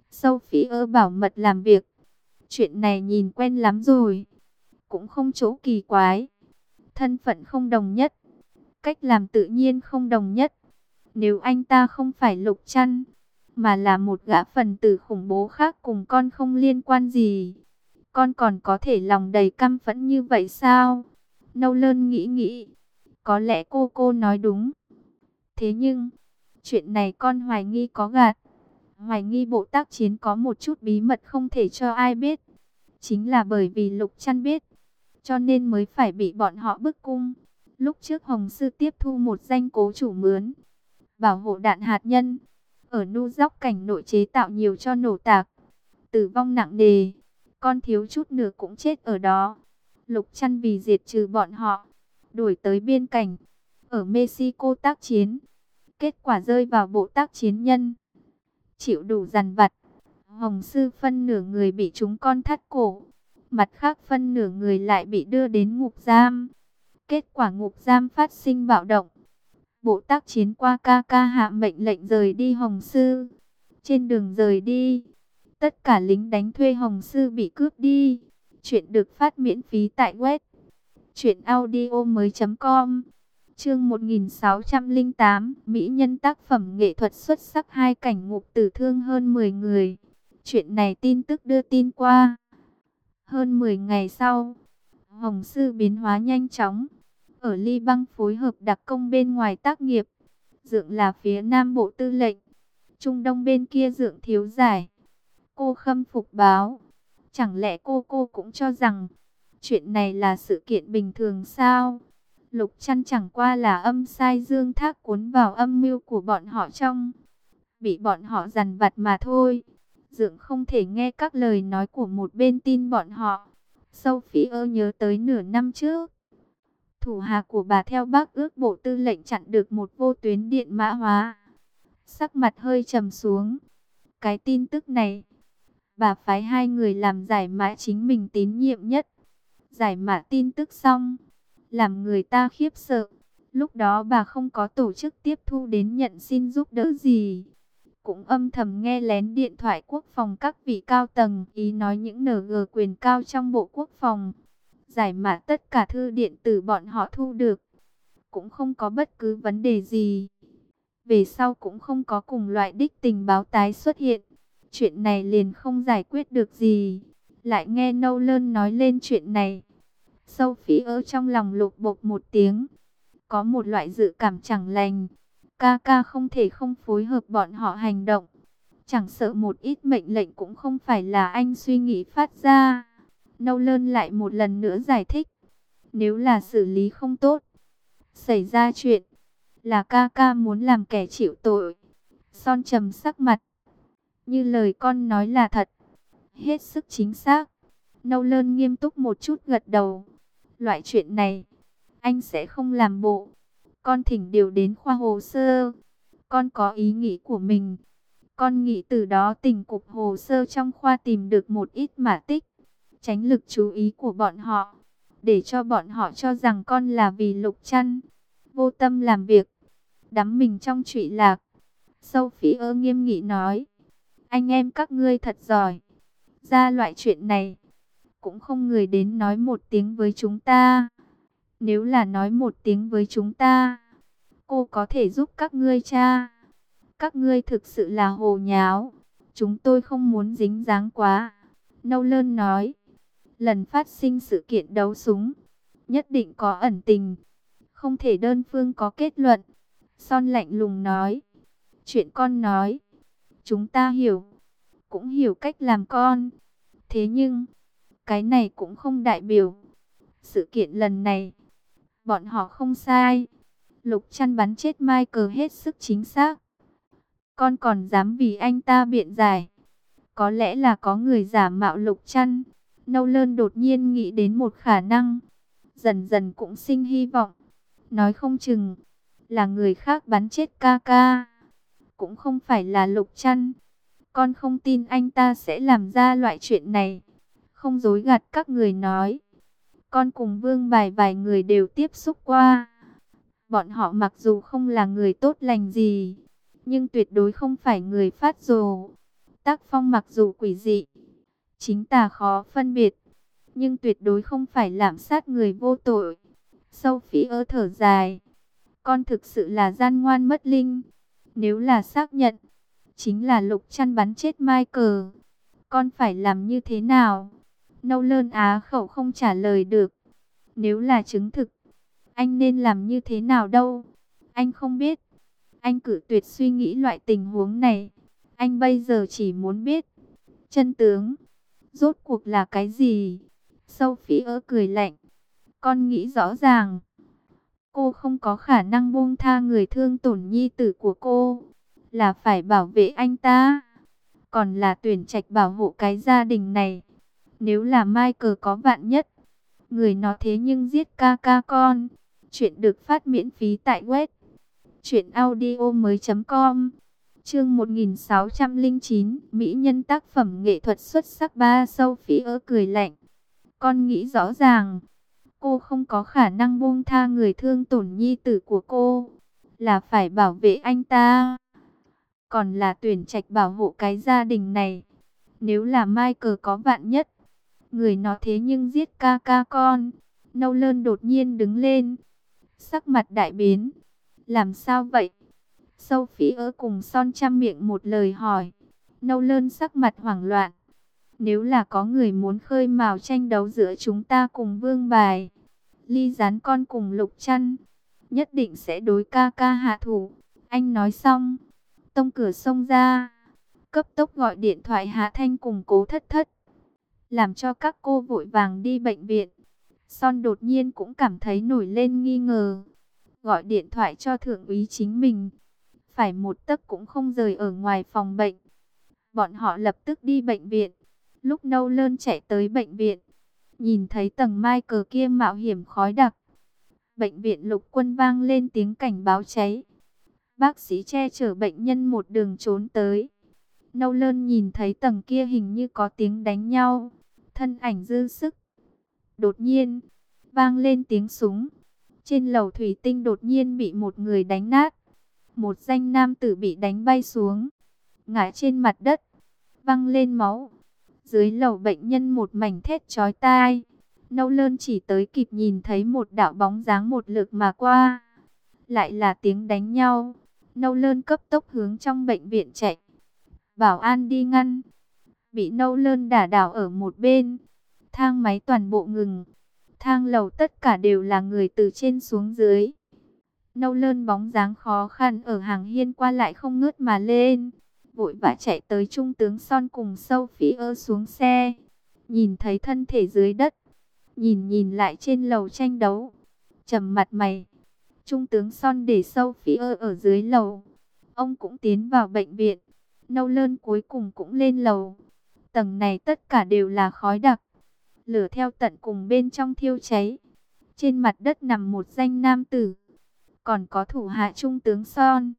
Sophie bảo mật làm việc. Chuyện này nhìn quen lắm rồi, cũng không chỗ kỳ quái. Thân phận không đồng nhất, cách làm tự nhiên không đồng nhất. Nếu anh ta không phải Lục Trăn, mà là một gã phần tử khủng bố khác cùng con không liên quan gì, con còn có thể lòng đầy căm phẫn như vậy sao? Nolan nghĩ, có lẽ cô nói đúng. Thế nhưng, chuyện này con hoài nghi có gạt. Hoài nghi bộ tác chiến có một chút bí mật không thể cho ai biết. Chính là bởi vì Lục Trăn biết, cho nên mới phải bị bọn họ bức cung. Lúc trước Hồng Sư tiếp thu một danh cố chủ mướn bảo hộ đạn hạt nhân ở New York cảnh nội chế tạo nhiều cho nổ tạc, tử vong nặng nề, con thiếu chút nữa cũng chết ở đó. Lục Trăn vì diệt trừ bọn họ, đuổi tới biên cảnh ở Mexico tác chiến, kết quả rơi vào bộ tác chiến nhân, chịu đủ dằn vặt. Hồng Sư phân nửa người bị chúng con thắt cổ, mặt khác phân nửa người lại bị đưa đến ngục giam. Kết quả ngục giam phát sinh bạo động. Bộ tác chiến qua ca hạ mệnh lệnh rời đi Hồng Sư. Trên đường rời đi, tất cả lính đánh thuê Hồng Sư bị cướp đi. Chuyện được phát miễn phí tại web Chuyện audio mới.com. Chương 1608, mỹ nhân tác phẩm nghệ thuật xuất sắc, hai cảnh ngục tử thương hơn 10 người. Chuyện này tin tức đưa tin qua. Hơn 10 ngày sau, Hồng Sư biến hóa nhanh chóng. Ở Ly Băng phối hợp đặc công bên ngoài tác nghiệp. Dượng là phía Nam Bộ Tư lệnh. Trung Đông bên kia Dượng thiếu giải. Cô khâm phục báo. Chẳng lẽ cô cũng cho rằng chuyện này là sự kiện bình thường sao? Lục Trăn chẳng qua là âm sai dương thác cuốn vào âm mưu của bọn họ trong. Bị bọn họ dằn vặt mà thôi. Dượng không thể nghe các lời nói của một bên tin bọn họ. Sophie nhớ tới nửa năm trước. Thủ hạ của bà theo bác ước bộ tư lệnh chặn được một vô tuyến điện mã hóa. Sắc mặt hơi trầm xuống. Cái tin tức này, bà phái hai người làm giải mã chính mình tín nhiệm nhất. Giải mã tin tức xong, làm người ta khiếp sợ. Lúc đó bà không có tổ chức tiếp thu đến nhận xin giúp đỡ gì. Cũng âm thầm nghe lén điện thoại quốc phòng các vị cao tầng, ý nói những NG quyền cao trong Bộ Quốc phòng. Giải mã tất cả thư điện tử bọn họ thu được. Cũng không có bất cứ vấn đề gì. Về sau cũng không có cùng loại đích tình báo tái xuất hiện. Chuyện này liền không giải quyết được gì. Lại nghe Nolan nói lên chuyện này. Sophie ở trong lòng lục bộc một tiếng. Có một loại dự cảm chẳng lành. Ca không thể không phối hợp bọn họ hành động. Chẳng sợ một ít mệnh lệnh cũng không phải là anh suy nghĩ phát ra. Nolan lại một lần nữa giải thích. Nếu là xử lý không tốt, xảy ra chuyện, là ca muốn làm kẻ chịu tội. Son trầm sắc mặt. Như lời con nói là thật. Hết sức chính xác. Nolan nghiêm túc một chút gật đầu. Loại chuyện này, anh sẽ không làm bộ. Con thỉnh điều đến khoa hồ sơ. Con có ý nghĩ của mình. Con nghĩ từ đó tỉnh cục hồ sơ trong khoa tìm được một ít mả tích. Tránh lực chú ý của bọn họ. Để cho bọn họ cho rằng con là vì Lục Trăn. Vô tâm làm việc. Đắm mình trong trụy lạc. Sophie nghiêm nghị nói. Anh em các ngươi thật giỏi. Ra loại chuyện này, cũng không người đến nói một tiếng với chúng ta. Nếu là nói một tiếng với chúng ta, cô có thể giúp các ngươi tra. Các ngươi thực sự là hồ nháo. Chúng tôi không muốn dính dáng quá. Nolan nói. Lần phát sinh sự kiện đấu súng, nhất định có ẩn tình. Không thể đơn phương có kết luận. Son lạnh lùng nói. Chuyện con nói, chúng ta hiểu. Cũng hiểu cách làm con. Thế nhưng, cái này cũng không đại biểu sự kiện lần này bọn họ không sai. Lục Trăn bắn chết Michael hết sức chính xác. Con còn dám vì anh ta biện giải. Có lẽ là có người giả mạo Lục Trăn. Nolan đột nhiên nghĩ đến một khả năng. Dần dần cũng sinh hy vọng. Nói không chừng là người khác bắn chết ca. Cũng không phải là Lục Trăn. Con không tin anh ta sẽ làm ra loại chuyện này. Không dối gạt các người nói. Con cùng Vương Bài vài người đều tiếp xúc qua. Bọn họ mặc dù không là người tốt lành gì, nhưng tuyệt đối không phải người phát rồ. Tác phong mặc dù quỷ dị, chính tà khó phân biệt, nhưng tuyệt đối không phải lạm sát người vô tội. Sophie thở dài. Con thực sự là gian ngoan mất linh. Nếu là xác nhận chính là Lục Trăn bắn chết Michael, con phải làm như thế nào? Nolan á khẩu không trả lời được. Nếu là chứng thực, anh nên làm như thế nào đâu? Anh không biết. Anh cử tuyệt suy nghĩ loại tình huống này. Anh bây giờ chỉ muốn biết chân tướng. Rốt cuộc là cái gì? Sophie cười lạnh. Con nghĩ rõ ràng. Cô không có khả năng buông tha người thương tổn nhi tử của cô. Là phải bảo vệ anh ta. Còn là tuyển trạch bảo hộ cái gia đình này. Nếu là Michael có vạn nhất, người nó thế nhưng giết ca con. Chuyện được phát miễn phí tại web truyệnaudiomoi.com. Chương 1609, mỹ nhân tác phẩm nghệ thuật xuất sắc ba. Sophie cười lạnh. Con nghĩ rõ ràng, cô không có khả năng buông tha người thương tổn nhi tử của cô, là phải bảo vệ anh ta. Còn là tuyển trạch bảo hộ cái gia đình này. Nếu là Michael có vạn nhất, người nó thế nhưng giết ca con. Nâu Lơn đột nhiên đứng lên, sắc mặt đại biến. Làm sao vậy? Sophie cùng Son chăm miệng một lời hỏi. Nâu Lơn sắc mặt hoảng loạn. Nếu là có người muốn khơi mào tranh đấu giữa chúng ta cùng Vương Bài, Ly Gián con cùng Lục Trăn, nhất định sẽ đối ca ca hạ thủ. Anh nói xong, tông cửa xông ra, cấp tốc gọi điện thoại Hạ Thanh cùng Cố Thất Thất, làm cho các cô vội vàng đi bệnh viện. Son đột nhiên cũng cảm thấy nổi lên nghi ngờ, gọi điện thoại cho thượng úy chính mình, phải một tấc cũng không rời ở ngoài phòng bệnh. Bọn họ lập tức đi bệnh viện. Lúc Nâu Lơn chạy tới bệnh viện, nhìn thấy tầng mai cờ kia mạo hiểm khói đặc. Bệnh viện Lục Quân vang lên tiếng cảnh báo cháy. Bác sĩ che chở bệnh nhân một đường trốn tới. Nâu Lơn nhìn thấy tầng kia hình như có tiếng đánh nhau, thân ảnh dư sức. Đột nhiên, vang lên tiếng súng. Trên lầu thủy tinh đột nhiên bị một người đánh nát. Một danh nam tử bị đánh bay xuống, ngã trên mặt đất, văng lên máu. Dưới lầu bệnh nhân một mảnh thét chói tai. Nâu Lơn chỉ tới kịp nhìn thấy một đạo bóng dáng một lượt mà qua. Lại là tiếng đánh nhau. Nâu Lơn cấp tốc hướng trong bệnh viện chạy. Bảo an đi ngăn, bị Nâu Lơn đả đảo ở một bên. Thang máy toàn bộ ngừng. Thang lầu tất cả đều là người từ trên xuống dưới. Nâu Lơn bóng dáng khó khăn ở hàng hiên qua lại không ngớt mà lên. Vội vã chạy tới trung tướng Son cùng Sophie xuống xe. Nhìn thấy thân thể dưới đất, nhìn lại trên lầu tranh đấu, trầm mặt mày. Trung tướng Son để Sophie ở dưới lầu, ông cũng tiến vào bệnh viện. Nâu Lơn cuối cùng cũng lên lầu. Tầng này tất cả đều là khói đặc, lửa theo tận cùng bên trong thiêu cháy. Trên mặt đất nằm một danh nam tử, còn có thủ hạ trung tướng Son,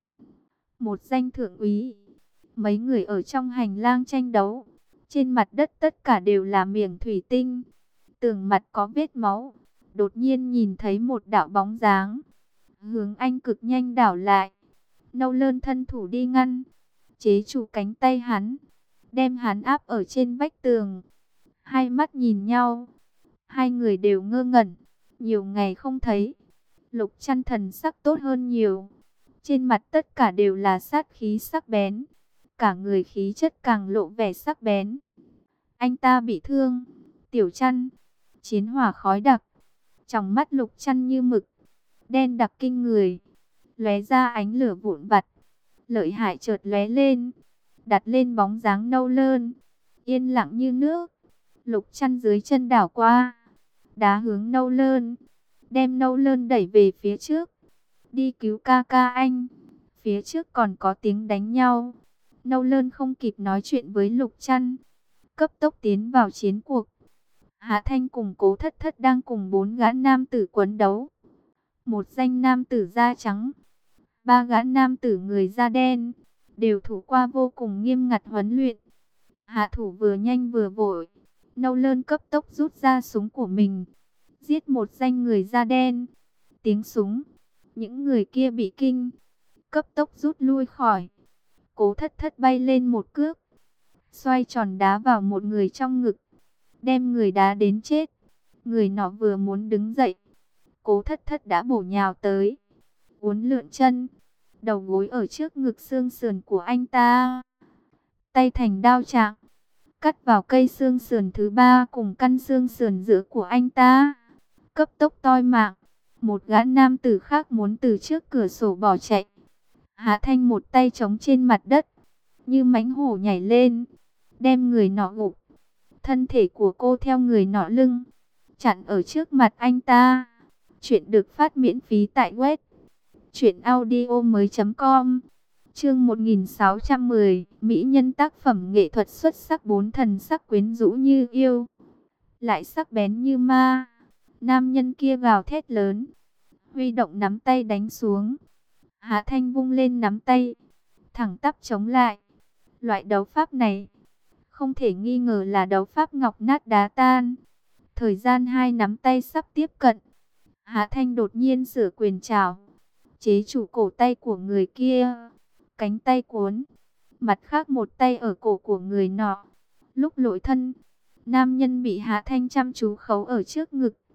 một danh thượng úy. Mấy người ở trong hành lang tranh đấu. Trên mặt đất tất cả đều là miệng thủy tinh, tường mặt có vết máu. Đột nhiên nhìn thấy một đạo bóng dáng, hướng anh cực nhanh đảo lại. Nâu Lơn thân thủ đi ngăn, chế trụ cánh tay hắn, đem hắn áp ở trên vách tường. Hai mắt nhìn nhau, hai người đều ngơ ngẩn. Nhiều ngày không thấy, Lục Trăn thần sắc tốt hơn nhiều. Trên mặt tất cả đều là sát khí sắc bén, cả người khí chất càng lộ vẻ sắc bén. Anh ta bị thương, Tiểu Trăn. Chiến hỏa khói đặc, trong mắt Lục Trăn như mực, đen đặc kinh người, lóe ra ánh lửa vụn vặt. Lợi hại chợt lóe lên, đặt lên bóng dáng Nâu Lơn, yên lặng như nước. Lục Trăn dưới chân đảo qua, đá hướng Nâu Lơn, đem Nâu Lơn đẩy về phía trước. Đi cứu ca ca anh. Phía trước còn có tiếng đánh nhau. Nâu Lơn không kịp nói chuyện với Lục Trăn, cấp tốc tiến vào chiến cuộc. Hạ Thanh cùng Cố Thất Thất đang cùng 4 gã nam tử quấn đấu. Một danh nam tử da trắng, 3 gã nam tử người da đen, đều thủ qua vô cùng nghiêm ngặt huấn luyện. Hạ thủ vừa nhanh vừa vội. Nâu Lơn cấp tốc rút ra súng của mình, giết một danh người da đen. Tiếng súng, những người kia bị kinh, cấp tốc rút lui khỏi. Cố Thất Thất bay lên một cước, xoay tròn đá vào một người trong ngực, đem người đá đến chết. Người nọ vừa muốn đứng dậy, Cố Thất Thất đã bổ nhào tới, uốn lượn chân, đầu gối ở trước ngực xương sườn của anh ta, tay thành đao trạng, cắt vào cây xương sườn thứ 3 cùng căn xương sườn giữa của anh ta, cấp tốc toi mạng. Một gã nam tử khác muốn từ trước cửa sổ bỏ chạy. Hạ Thanh một tay chống trên mặt đất, như mãnh hổ nhảy lên, đem người nọ gục. Thân thể của cô theo người nọ lưng, chặn ở trước mặt anh ta. Chuyện được phát miễn phí tại web truyệnaudiomoi.com. Chương 1610, mỹ nhân tác phẩm nghệ thuật xuất sắc, 4 thần sắc quyến rũ như yêu, lại sắc bén như ma. Nam nhân kia gào thét lớn, huy động nắm tay đánh xuống. Hạ Thanh vung lên nắm tay, thẳng tắp chống lại. Loại đấu pháp này, không thể nghi ngờ là đấu pháp ngọc nát đá tan. Thời gian hai nắm tay sắp tiếp cận, Hạ Thanh đột nhiên sửa quyền trảo, chế trụ cổ tay của người kia. Cánh tay cuốn, mặt khác một tay ở cổ của người nọ. Lúc lội thân, nam nhân bị Hạ Thanh chăm chú khấu ở trước ngực,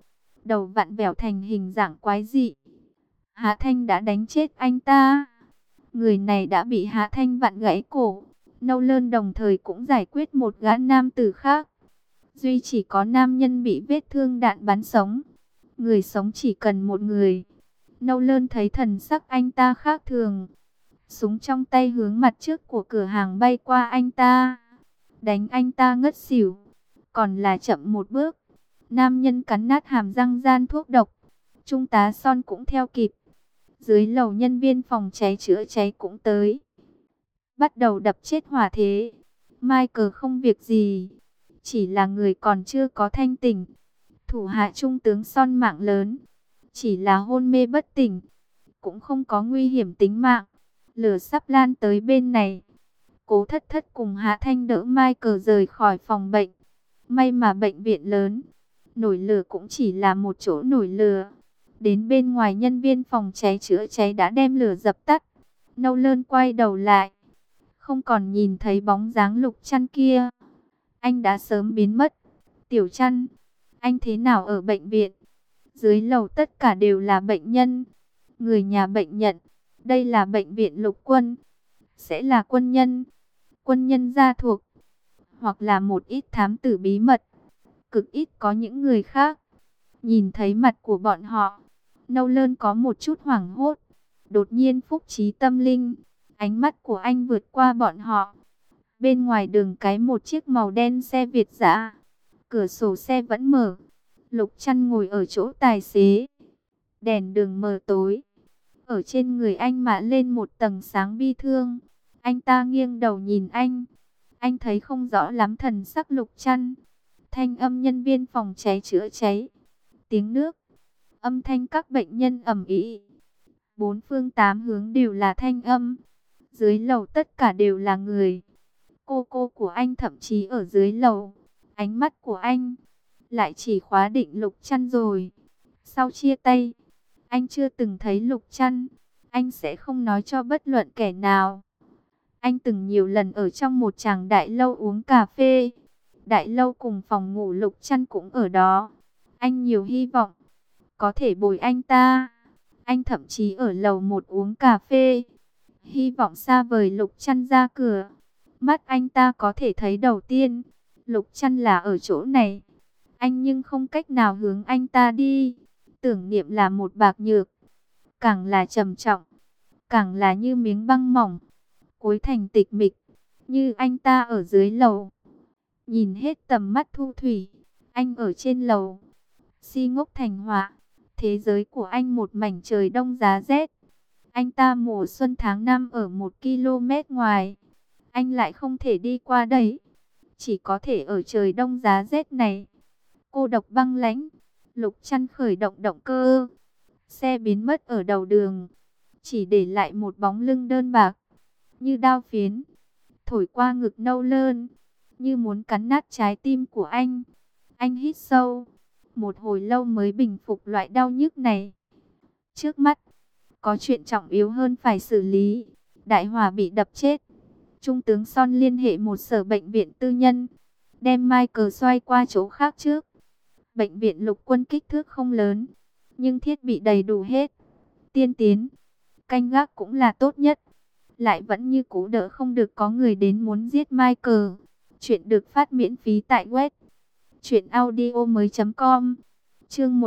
đầu vặn vẹo thành hình dạng quái dị. Hạ Thanh đã đánh chết anh ta. Người này đã bị Hạ Thanh vặn gãy cổ. Nolan đồng thời cũng giải quyết một gã nam tử khác. Duy chỉ có nam nhân bị vết thương đạn bắn sống. Người sống chỉ cần một người. Nolan thấy thần sắc anh ta khác thường. Súng trong tay hướng mặt trước của cửa hàng bay qua anh ta. Đánh anh ta ngất xỉu. Còn là chậm một bước. Nam nhân cắn nát hàm răng gian thuốc độc. Trung tá Son cũng theo kịp. Dưới lầu nhân viên phòng cháy chữa cháy cũng tới. Bắt đầu đập chết hỏa thế. Michael không việc gì. Chỉ là người còn chưa có thanh tỉnh. Thủ hạ trung tướng Son mạng lớn. Chỉ là hôn mê bất tỉnh. Cũng không có nguy hiểm tính mạng. Lửa sắp lan tới bên này. Cố Thất Thất cùng Hạ Thanh đỡ Michael rời khỏi phòng bệnh. May mà bệnh viện lớn. Nổi lửa cũng chỉ là một chỗ nổi lửa. Đến bên ngoài nhân viên phòng cháy chữa cháy đã đem lửa dập tắt. Nolan quay đầu lại. Không còn nhìn thấy bóng dáng Lục Trăn kia. Anh đã sớm biến mất. Tiểu Trăn, anh thế nào ở bệnh viện? Dưới lầu tất cả đều là bệnh nhân. Người nhà bệnh nhận. Đây là bệnh viện lục quân. Sẽ là quân nhân gia thuộc. Hoặc là một ít thám tử bí mật. Cực ít có những người khác. Nhìn thấy mặt của bọn họ. Nolan có một chút hoảng hốt. Đột nhiên phúc trí tâm linh. Ánh mắt của anh vượt qua bọn họ. Bên ngoài đường cái một chiếc màu đen xe Việt dã. Cửa sổ xe vẫn mở. Lục Trăn ngồi ở chỗ tài xế. Đèn đường mờ tối. Ở trên người anh mạ lên một tầng sáng bi thương. Anh ta nghiêng đầu nhìn anh. Anh thấy không rõ lắm thần sắc Lục Trăn. Thanh âm nhân viên phòng cháy chữa cháy. Tiếng nước. Âm thanh các bệnh nhân ầm ĩ. Bốn phương tám hướng đều là thanh âm. Dưới lầu tất cả đều là người. Cô của anh thậm chí ở dưới lầu. Ánh mắt của anh lại chỉ khóa định Lục Trăn rồi. Sau chia tay, anh chưa từng thấy Lục Trăn. Anh sẽ không nói cho bất luận kẻ nào. Anh từng nhiều lần ở trong một tràng đại lâu uống cà phê. Đại lâu cùng phòng ngủ Lục Trăn cũng ở đó. Anh nhiều hy vọng có thể bồi anh ta. Anh thậm chí ở lầu một uống cà phê. Hy vọng xa vời Lục Trăn ra cửa. Mắt anh ta có thể thấy đầu tiên. Lục Trăn là ở chỗ này. Anh nhưng không cách nào hướng anh ta đi. Tưởng niệm là một bạc nhược. Càng là trầm trọng. Càng là như miếng băng mỏng. Cuối thành tịch mịch. Như anh ta ở dưới lầu. Nhìn hết tầm mắt Thu Thủy. Anh ở trên lầu. Si ngốc thành họa. Thế giới của anh một mảnh trời đông giá rét. Anh ta mùa xuân tháng 5 ở 1 km ngoài. Anh lại không thể đi qua đấy. Chỉ có thể ở trời đông giá rét này. Cô độc băng lãnh. Lục Trăn khởi động động cơ. Xe biến mất ở đầu đường. Chỉ để lại một bóng lưng đơn bạc. Như đao phiến. Thổi qua ngực Nolan. Như muốn cắn nát trái tim của anh. Anh hít sâu. Một hồi lâu mới bình phục loại đau nhức này. Trước mắt. Có chuyện trọng yếu hơn phải xử lý. Đại Hòa bị đập chết. Trung tướng Son liên hệ một sở bệnh viện tư nhân. Đem Michael xoay qua chỗ khác trước. Bệnh viện lục quân kích thước không lớn. Nhưng thiết bị đầy đủ hết. Tiên tiến. Canh gác cũng là tốt nhất. Lại vẫn như cũ đỡ không được có người đến muốn giết Michael. Chuyện được phát miễn phí tại web. truyệnaudiomoi.com. Chương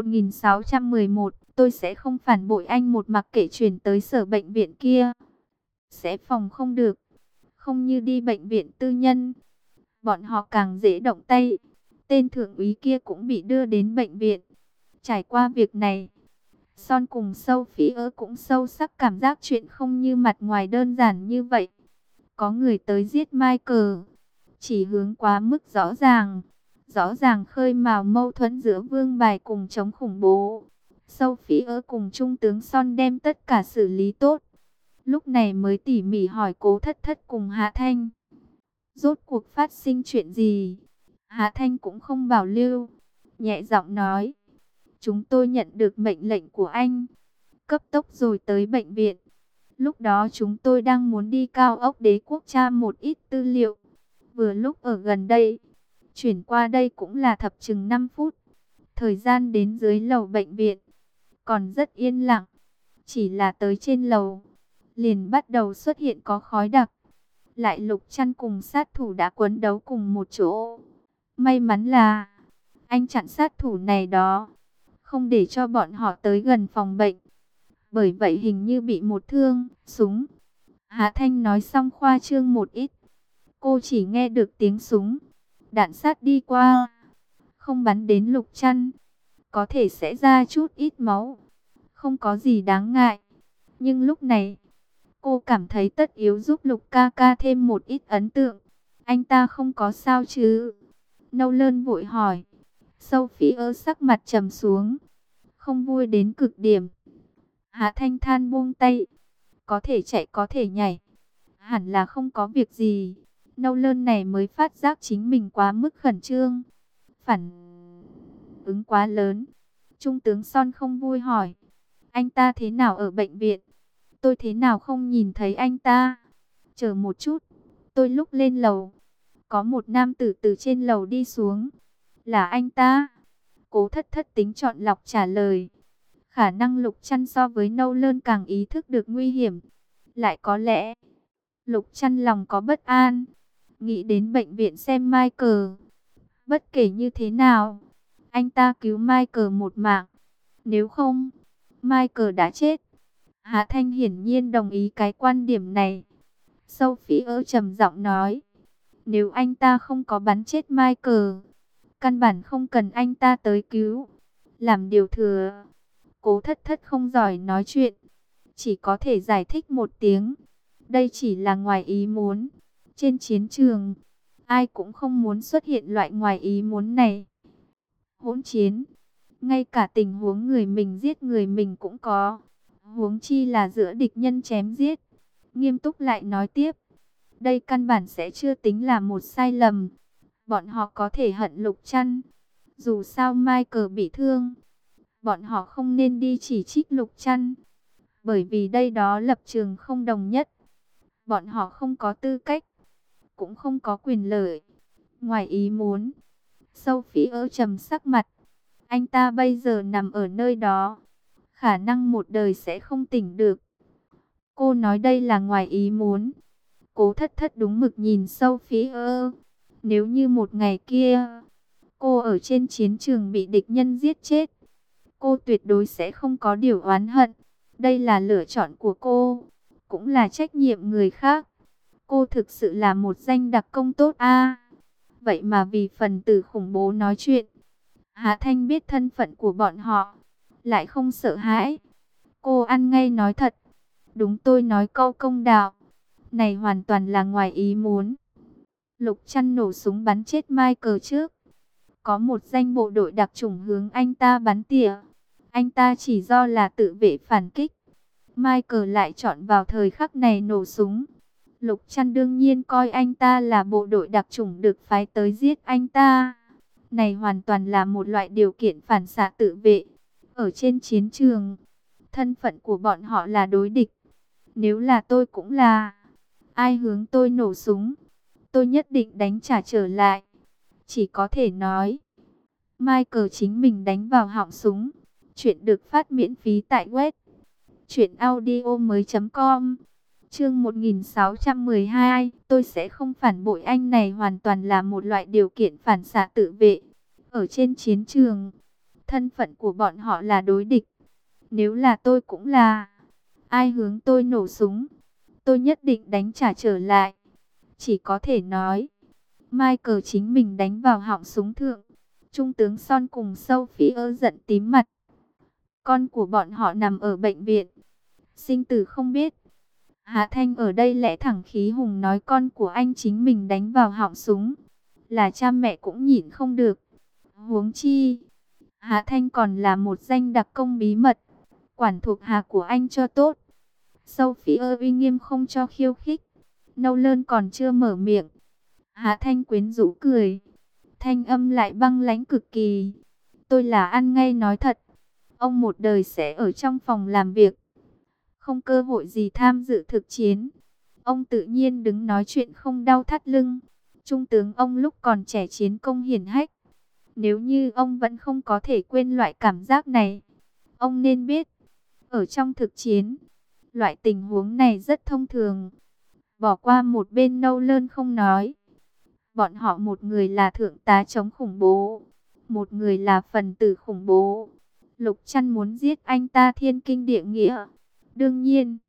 1611. Tôi sẽ không phản bội anh một mặc kệ chuyển tới sở bệnh viện kia. Sẽ phòng không được. Không như đi bệnh viện tư nhân. Bọn họ càng dễ động tay. Tên thượng úy kia cũng bị đưa đến bệnh viện. Trải qua việc này, Son cùng Sophie cũng sâu sắc cảm giác chuyện không như mặt ngoài đơn giản như vậy. Có người tới giết Michael. Chỉ hướng quá mức rõ ràng. Rõ ràng khơi mào mâu thuẫn giữa vương bài cùng chống khủng bố. Sophie cùng Trung tướng Son đem tất cả xử lý tốt. Lúc này mới tỉ mỉ hỏi Cố Thất Thất cùng Hạ Thanh. Rốt cuộc phát sinh chuyện gì? Hạ Thanh cũng không bảo lưu. Nhẹ giọng nói. Chúng tôi nhận được mệnh lệnh của anh. Cấp tốc rồi tới bệnh viện. Lúc đó chúng tôi đang muốn đi cao ốc Đế Quốc tra một ít tư liệu. Vừa lúc ở gần đây. Chuyển qua đây cũng là thập chừng 5 phút. Thời gian đến dưới lầu bệnh viện, còn rất yên lặng. Chỉ là tới trên lầu, liền bắt đầu xuất hiện có khói đặc. Lại Lục Trăn cùng sát thủ đã quấn đấu cùng một chỗ. May mắn là anh chặn sát thủ này đó, không để cho bọn họ tới gần phòng bệnh. Bởi vậy hình như bị một thương, súng. Hạ Thanh nói xong khoa trương một ít. Cô chỉ nghe được tiếng súng. Đạn sát đi qua, không bắn đến Lục Trăn. Có thể sẽ ra chút ít máu. Không có gì đáng ngại. Nhưng lúc này, cô cảm thấy tất yếu giúp Lục ca ca thêm một ít ấn tượng. Anh ta không có sao chứ? Nolan vội hỏi. Sophie sắc mặt trầm xuống, không vui đến cực điểm. Hạ Thanh than buông tay. Có thể chạy có thể nhảy, hẳn là không có việc gì. Nolan này mới phát giác chính mình quá mức khẩn trương, phản ứng quá lớn. Trung tướng Son không vui hỏi. Anh ta thế nào ở bệnh viện? Tôi thế nào không nhìn thấy anh ta? Chờ một chút, tôi lúc lên lầu, có một nam tử từ trên lầu đi xuống. Là anh ta. Cố Thất Thất tính chọn lọc trả lời. Khả năng Lục Trăn so với Nolan càng ý thức được nguy hiểm. Lại có lẽ Lục Trăn lòng có bất an, nghĩ đến bệnh viện xem Michael. Bất kể như thế nào, anh ta cứu Michael một mạng. Nếu không, Michael đã chết. Hạ Thanh hiển nhiên đồng ý cái quan điểm này. Sophie trầm giọng nói. Nếu anh ta không có bắn chết Michael, căn bản không cần anh ta tới cứu. Làm điều thừa. Cố Thất Thất không giỏi nói chuyện, chỉ có thể giải thích một tiếng. Đây chỉ là ngoài ý muốn. Trên chiến trường, ai cũng không muốn xuất hiện loại ngoài ý muốn này. Hỗn chiến, ngay cả tình huống người mình giết người mình cũng có. Huống chi là giữa địch nhân chém giết. Nghiêm túc lại nói tiếp. Đây căn bản sẽ chưa tính là một sai lầm. Bọn họ có thể hận Lục Trăn. Dù sao Michael bị thương, bọn họ không nên đi chỉ trích Lục Trăn. Bởi vì đây đó lập trường không đồng nhất. Bọn họ không có tư cách, cũng không có quyền lợi. Ngoài ý muốn, Sophie trầm sắc mặt. Anh ta bây giờ nằm ở nơi đó, khả năng một đời sẽ không tỉnh được. Cô nói đây là ngoài ý muốn. Cố Thất Thất đúng mực nhìn Sophie. Nếu như một ngày kia, cô ở trên chiến trường bị địch nhân giết chết, cô tuyệt đối sẽ không có điều oán hận. Đây là lựa chọn của cô, cũng là trách nhiệm người khác. Cô thực sự là một danh đặc công tốt a. Vậy mà vì phần tử khủng bố nói chuyện. Hạ Thanh biết thân phận của bọn họ, lại không sợ hãi. Cô ăn ngay nói thật. Đúng, tôi nói câu công đạo. Này hoàn toàn là ngoài ý muốn. Lục Trăn nổ súng bắn chết Michael trước. Có một danh bộ đội đặc chủng hướng anh ta bắn tỉa. Anh ta chỉ do là tự vệ phản kích. Michael lại chọn vào thời khắc này nổ súng. Lục Trăn đương nhiên coi anh ta là bộ đội đặc chủng được phái tới giết anh ta. Này hoàn toàn là một loại điều kiện phản xạ tự vệ. Ở trên chiến trường, thân phận của bọn họ là đối địch. Nếu là tôi cũng là. Ai hướng tôi nổ súng, tôi nhất định đánh trả trở lại. Chỉ có thể nói, Michael chính mình đánh vào họng súng. Chuyện được phát miễn phí tại web truyệnaudiomoi.com. Chương 1612, tôi sẽ không phản bội anh. Này hoàn toàn là một loại điều kiện phản xạ tự vệ. Ở trên chiến trường, thân phận của bọn họ là đối địch. Nếu là tôi cũng là. Ai hướng tôi nổ súng, tôi nhất định đánh trả trở lại. Chỉ có thể nói, Michael chính mình đánh vào họng súng thượng. Trung tướng Son cùng Sophie giận tím mặt. Con của bọn họ nằm ở bệnh viện, sinh tử không biết. Hạ Thanh ở đây lẽ thẳng khí hùng nói con của anh chính mình đánh vào họng súng, là cha mẹ cũng nhịn không được. Huống chi, Hạ Thanh còn là một danh đặc công bí mật, quản thuộc hạ của anh cho tốt. Sophie uy nghiêm không cho khiêu khích. Nolan còn chưa mở miệng, Hạ Thanh quyến rũ cười, thanh âm lại băng lãnh cực kỳ. Tôi là ăn ngay nói thật, ông một đời sẽ ở trong phòng làm việc, không cơ hội gì tham dự thực chiến. Ông tự nhiên đứng nói chuyện không đau thắt lưng. Trung tướng ông lúc còn trẻ chiến công hiển hách, Nếu như ông vẫn không có thể quên loại cảm giác này, ông nên biết, ở trong thực chiến, loại tình huống này rất thông thường. Bỏ qua một bên Nâu Lơn không nói. Bọn họ một người là thượng tá chống khủng bố, một người là phần tử khủng bố. Lục Trăn muốn giết anh ta thiên kinh địa nghĩa. Đương nhiên,